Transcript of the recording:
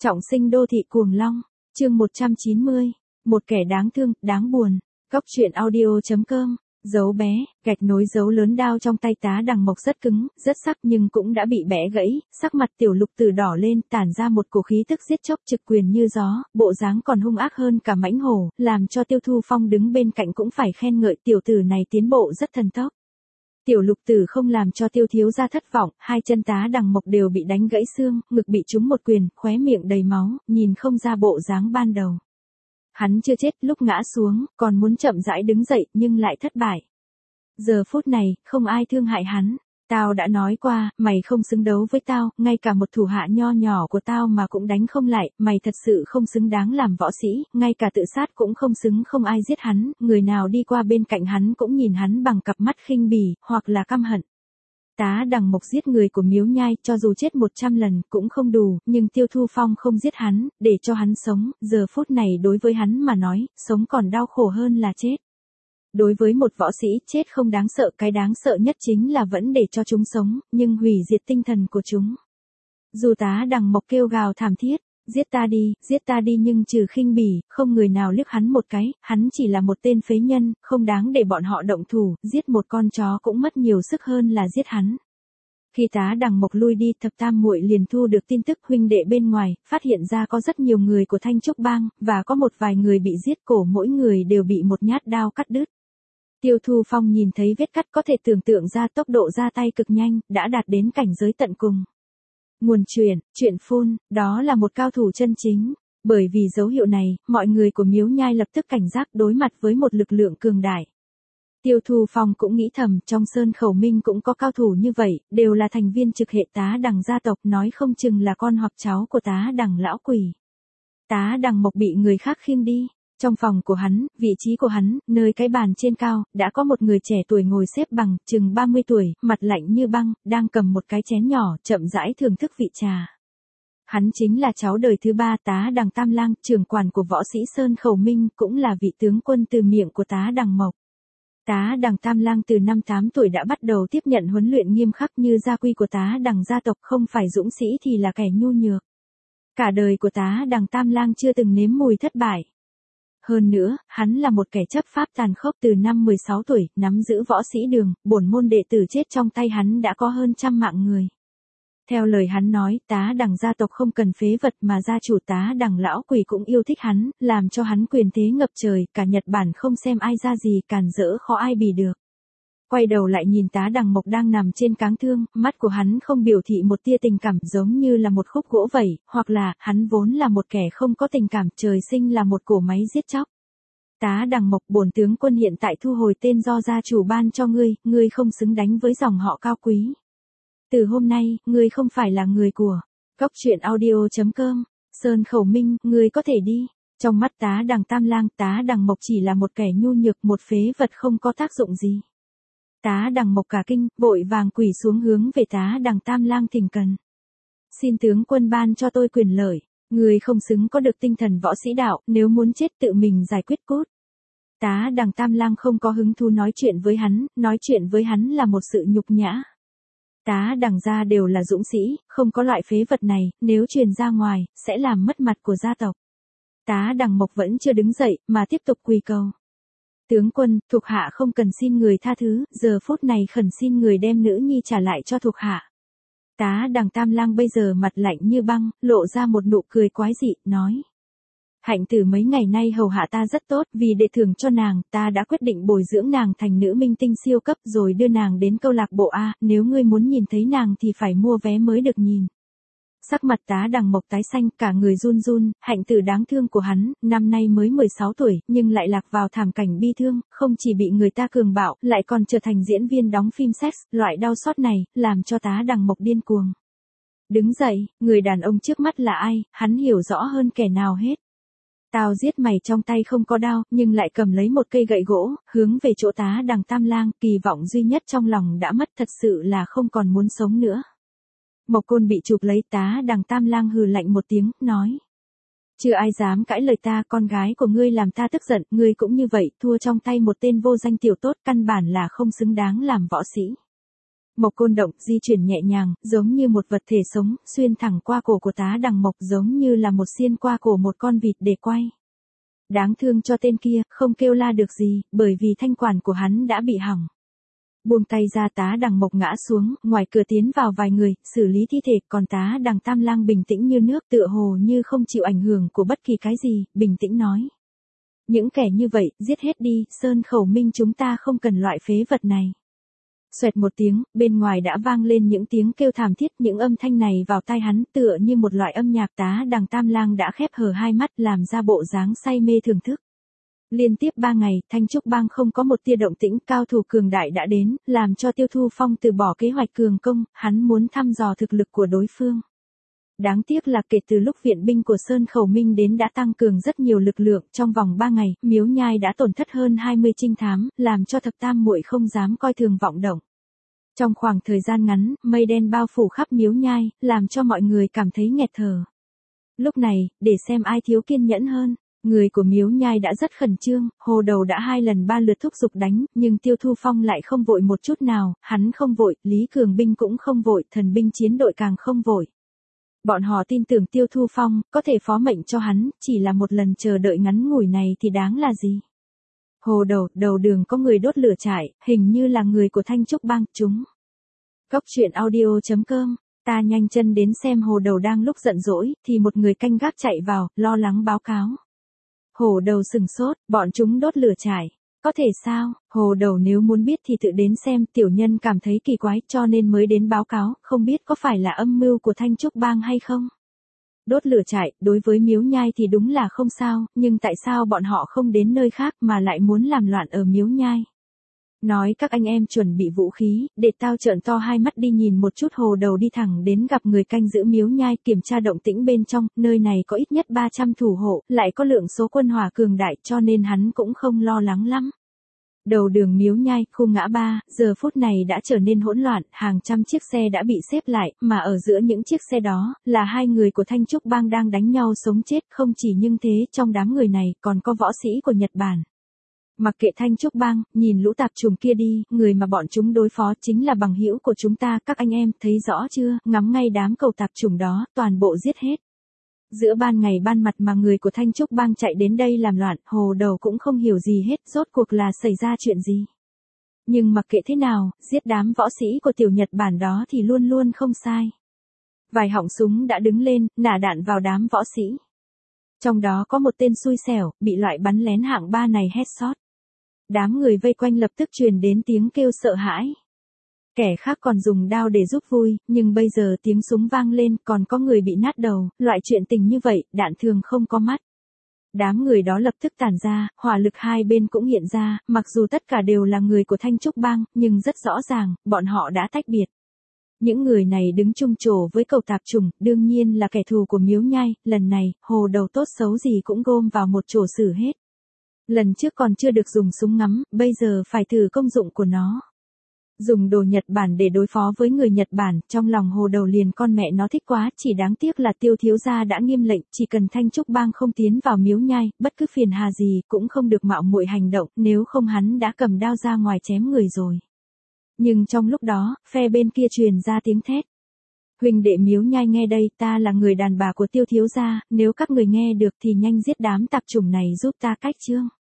Trọng sinh đô thị cuồng long, chương 190, một kẻ đáng thương, đáng buồn. Góc truyện audio.com, dấu bé, gạch nối dấu lớn đao trong tay Tá Đằng Mộc rất cứng, rất sắc nhưng cũng đã bị bẻ gãy, sắc mặt Tiểu Lục Tử đỏ lên, tản ra một cổ khí tức giết chóc trực quyền như gió, bộ dáng còn hung ác hơn cả mãnh hổ, làm cho Tiêu Thu Phong đứng bên cạnh cũng phải khen ngợi tiểu tử này tiến bộ rất thần tốc. Tiểu Lục Tử không làm cho Tiêu thiếu gia thất vọng, hai chân Tá Đằng Mộc đều bị đánh gãy xương, ngực bị trúng một quyền, khóe miệng đầy máu, nhìn không ra bộ dáng ban đầu. Hắn chưa chết, lúc ngã xuống, còn muốn chậm rãi đứng dậy, nhưng lại thất bại. Giờ phút này, không ai thương hại hắn. Tao đã nói qua, mày không xứng đấu với tao, ngay cả một thủ hạ nho nhỏ của tao mà cũng đánh không lại, mày thật sự không xứng đáng làm võ sĩ, ngay cả tự sát cũng không xứng, không ai giết hắn, người nào đi qua bên cạnh hắn cũng nhìn hắn bằng cặp mắt khinh bỉ, hoặc là căm hận. Tá Đằng Mộc giết người của Miếu Nhai, cho dù chết 100 lần cũng không đủ, nhưng Tiêu Thu Phong không giết hắn, để cho hắn sống, giờ phút này đối với hắn mà nói, sống còn đau khổ hơn là chết. Đối với một võ sĩ, chết không đáng sợ, cái đáng sợ nhất chính là vẫn để cho chúng sống, nhưng hủy diệt tinh thần của chúng. Dù Tá Đằng Mộc kêu gào thảm thiết, giết ta đi nhưng trừ khinh bỉ, không người nào liếc hắn một cái, hắn chỉ là một tên phế nhân, không đáng để bọn họ động thủ, giết một con chó cũng mất nhiều sức hơn là giết hắn. Khi Tá Đằng Mộc lui đi, Thập Tam muội liền thu được tin tức huynh đệ bên ngoài, phát hiện ra có rất nhiều người của Thanh Trúc Bang, và có một vài người bị giết, cổ mỗi người đều bị một nhát đao cắt đứt. Tiêu Thu Phong nhìn thấy vết cắt có thể tưởng tượng ra tốc độ ra tay cực nhanh, đã đạt đến cảnh giới tận cùng. Nguồn chuyện phun, đó là một cao thủ chân chính. Bởi vì dấu hiệu này, mọi người của Miếu Nhai lập tức cảnh giác đối mặt với một lực lượng cường đại. Tiêu Thu Phong cũng nghĩ thầm, trong Sơn Khẩu Minh cũng có cao thủ như vậy, đều là thành viên trực hệ Tá Đằng gia tộc, nói không chừng là con hoặc cháu của Tá Đằng lão quỷ. Tá Đằng Mộc bị người khác khiêng đi. Trong phòng của hắn, vị trí của hắn, nơi cái bàn trên cao, đã có một người trẻ tuổi ngồi xếp bằng, chừng 30 tuổi, mặt lạnh như băng, đang cầm một cái chén nhỏ, chậm rãi thưởng thức vị trà. Hắn chính là cháu đời thứ 3 Tá Đằng Tam Lang, trưởng quản của võ sĩ Sơn Khẩu Minh, cũng là vị tướng quân từ miệng của Tá Đằng Mộc. Tá Đằng Tam Lang từ năm 8 tuổi đã bắt đầu tiếp nhận huấn luyện nghiêm khắc như gia quy của Tá Đằng gia tộc, không phải dũng sĩ thì là kẻ nhu nhược. Cả đời của Tá Đằng Tam Lang chưa từng nếm mùi thất bại. Hơn nữa, hắn là một kẻ chấp pháp tàn khốc, từ năm 16 tuổi, nắm giữ võ sĩ đường, bổn môn đệ tử chết trong tay hắn đã có hơn 100 mạng người. Theo lời hắn nói, Tá Đằng gia tộc không cần phế vật mà gia chủ Tá Đằng lão quỷ cũng yêu thích hắn, làm cho hắn quyền thế ngập trời, cả Nhật Bản không xem ai ra gì, càn rỡ khó ai bì được. Quay đầu lại nhìn Tá Đằng Mộc đang nằm trên cáng thương, mắt của hắn không biểu thị một tia tình cảm, giống như là một khúc gỗ vậy, hoặc là, hắn vốn là một kẻ không có tình cảm, trời sinh là một cỗ máy giết chóc. Tá Đằng Mộc, bổn tướng quân hiện tại thu hồi tên do gia chủ ban cho ngươi không xứng đánh với dòng họ cao quý. Từ hôm nay, ngươi không phải là người của Góc truyện audio.com, Sơn Khẩu Minh, ngươi có thể đi. Trong mắt Tá Đằng Tam Lang, Tá Đằng Mộc chỉ là một kẻ nhu nhược, một phế vật không có tác dụng gì. Tá Đằng Mộc cả kinh, vội vàng quỳ xuống hướng về Tá Đằng Tam Lang thỉnh cần. Xin tướng quân ban cho tôi quyền lợi, người không xứng có được tinh thần võ sĩ đạo, nếu muốn chết tự mình giải quyết cút. Tá Đằng Tam Lang không có hứng thú nói chuyện với hắn là một sự nhục nhã. Tá Đằng gia đều là dũng sĩ, không có loại phế vật này, nếu truyền ra ngoài, sẽ làm mất mặt của gia tộc. Tá Đằng Mộc vẫn chưa đứng dậy, mà tiếp tục quỳ cầu. Tướng quân, thuộc hạ không cần xin người tha thứ, giờ phút này khẩn xin người đem nữ nhi trả lại cho thuộc hạ. Tá Đằng Tam Lang bây giờ mặt lạnh như băng, lộ ra một nụ cười quái dị, nói. Hạnh tử mấy ngày nay hầu hạ ta rất tốt, vì để thưởng cho nàng, ta đã quyết định bồi dưỡng nàng thành nữ minh tinh siêu cấp rồi đưa nàng đến câu lạc bộ A, nếu ngươi muốn nhìn thấy nàng thì phải mua vé mới được nhìn. Sắc mặt Tá Đằng Mộc tái xanh, cả người run run, hạnh tử đáng thương của hắn, năm nay mới 16 tuổi, nhưng lại lạc vào thảm cảnh bi thương, không chỉ bị người ta cường bạo, lại còn trở thành diễn viên đóng phim sex, loại đau xót này, làm cho Tá Đằng Mộc điên cuồng. Đứng dậy, người đàn ông trước mắt là ai, hắn hiểu rõ hơn kẻ nào hết. Tao giết mày, trong tay không có đao, nhưng lại cầm lấy một cây gậy gỗ, hướng về chỗ Tá Đằng Tam Lang, kỳ vọng duy nhất trong lòng đã mất, thật sự là không còn muốn sống nữa. Mộc côn bị chụp lấy, Tá Đằng Tam Lang hừ lạnh một tiếng, nói. Chưa ai dám cãi lời ta, con gái của ngươi làm ta tức giận, ngươi cũng như vậy, thua trong tay một tên vô danh tiểu tốt, căn bản là không xứng đáng làm võ sĩ. Mộc Côn Động di chuyển nhẹ nhàng, giống như một vật thể sống, xuyên thẳng qua cổ của Tá Đằng Mộc giống như là một xiên qua cổ một con vịt để quay. Đáng thương cho tên kia, không kêu la được gì, bởi vì thanh quản của hắn đã bị hỏng. Buông tay ra, Tá Đằng Mộc ngã xuống, ngoài cửa tiến vào vài người, xử lý thi thể, còn Tá Đằng Tam Lang bình tĩnh như nước, tựa hồ như không chịu ảnh hưởng của bất kỳ cái gì, bình tĩnh nói. Những kẻ như vậy, giết hết đi, Sơn Khẩu Minh chúng ta không cần loại phế vật này. Xoẹt một tiếng, bên ngoài đã vang lên những tiếng kêu thảm thiết, những âm thanh này vào tai hắn tựa như một loại âm nhạc. Tá Đằng Tam Lang đã khép hờ hai mắt làm ra bộ dáng say mê thưởng thức. Liên tiếp 3 ngày, Thanh Trúc Bang không có một tia động tĩnh, cao thủ cường đại đã đến, làm cho Tiêu Thu Phong từ bỏ kế hoạch cường công, hắn muốn thăm dò thực lực của đối phương. Đáng tiếc là kể từ lúc viện binh của Sơn Khẩu Minh đến đã tăng cường rất nhiều lực lượng, trong vòng 3 ngày, Miếu Nhai đã tổn thất hơn 20 trinh thám, làm cho Thập Tam Muội không dám coi thường vọng động. Trong khoảng thời gian ngắn, mây đen bao phủ khắp Miếu Nhai, làm cho mọi người cảm thấy nghẹt thở. Lúc này, để xem ai thiếu kiên nhẫn hơn, người của Miếu Nhai đã rất khẩn trương, Hồ Đầu đã 2 lần 3 lượt thúc giục đánh, nhưng Tiêu Thu Phong lại không vội một chút nào, hắn không vội, Lý Cường Binh cũng không vội, thần binh chiến đội càng không vội. Bọn họ tin tưởng Tiêu Thu Phong, có thể phó mệnh cho hắn, chỉ là một lần chờ đợi ngắn ngủi này thì đáng là gì. Hồ Đầu, đầu đường có người đốt lửa trại, hình như là người của Thanh Trúc Bang, chúng. Góc truyện audio.com, ta nhanh chân đến xem Hồ Đầu đang lúc giận dỗi, thì một người canh gác chạy vào, lo lắng báo cáo. Hồ Đầu sừng sốt, bọn chúng đốt lửa trại. Có thể sao, Hồ Đầu nếu muốn biết thì tự đến xem, tiểu nhân cảm thấy kỳ quái cho nên mới đến báo cáo, không biết có phải là âm mưu của Thanh Trúc Bang hay không. Đốt lửa trại, đối với Miếu Nhai thì đúng là không sao, nhưng tại sao bọn họ không đến nơi khác mà lại muốn làm loạn ở Miếu Nhai. Nói các anh em chuẩn bị vũ khí, để tao trợn to hai mắt đi nhìn một chút. Hồ Đầu đi thẳng đến gặp người canh giữ Miếu Nhai, kiểm tra động tĩnh bên trong, nơi này có ít nhất 300 thủ hộ, lại có lượng số quân hỏa cường đại cho nên hắn cũng không lo lắng lắm. Đầu đường Miếu Nhai, khu ngã ba, giờ phút này đã trở nên hỗn loạn, hàng trăm chiếc xe đã bị xếp lại, mà ở giữa những chiếc xe đó, là 2 người của Thanh Trúc Bang đang đánh nhau sống chết. Không chỉ nhưng thế, trong đám người này, còn có võ sĩ của Nhật Bản. Mặc kệ Thanh Trúc Bang, nhìn lũ tạp chủng kia đi, người mà bọn chúng đối phó chính là bằng hữu của chúng ta, các anh em, thấy rõ chưa, ngắm ngay đám cầu tạp chủng đó, toàn bộ giết hết. Giữa ban ngày ban mặt mà người của Thanh Trúc Bang chạy đến đây làm loạn, Hồ Đầu cũng không hiểu gì hết, rốt cuộc là xảy ra chuyện gì. Nhưng mặc kệ thế nào, giết đám võ sĩ của tiểu Nhật Bản đó thì luôn luôn không sai. Vài họng súng đã đứng lên, nả đạn vào đám võ sĩ. Trong đó có một tên xui xẻo, bị loại bắn lén hạng 3 này headshot. Đám người vây quanh lập tức truyền đến tiếng kêu sợ hãi. Kẻ khác còn dùng đao để giúp vui, nhưng bây giờ tiếng súng vang lên, còn có người bị nát đầu, loại chuyện tình như vậy, đạn thường không có mắt. Đám người đó lập tức tản ra, hỏa lực hai bên cũng hiện ra, mặc dù tất cả đều là người của Thanh Trúc Bang, nhưng rất rõ ràng, bọn họ đã tách biệt. Những người này đứng chung chổ với cầu tạp chủng, đương nhiên là kẻ thù của Miếu Nhai, lần này, Hồ Đầu tốt xấu gì cũng gom vào một chổ xử hết. Lần trước còn chưa được dùng súng ngắm, bây giờ phải thử công dụng của nó. Dùng đồ Nhật Bản để đối phó với người Nhật Bản, trong lòng Hồ Đầu liền con mẹ nó thích quá, chỉ đáng tiếc là Tiêu thiếu gia đã nghiêm lệnh, chỉ cần Thanh Trúc Bang không tiến vào Miếu Nhai, bất cứ phiền hà gì cũng không được mạo muội hành động, nếu không hắn đã cầm đao ra ngoài chém người rồi. Nhưng trong lúc đó, phe bên kia truyền ra tiếng thét. Huynh đệ Miếu Nhai nghe đây, ta là người đàn bà của Tiêu thiếu gia, nếu các người nghe được thì nhanh giết đám tạp chủng này giúp ta cách chương.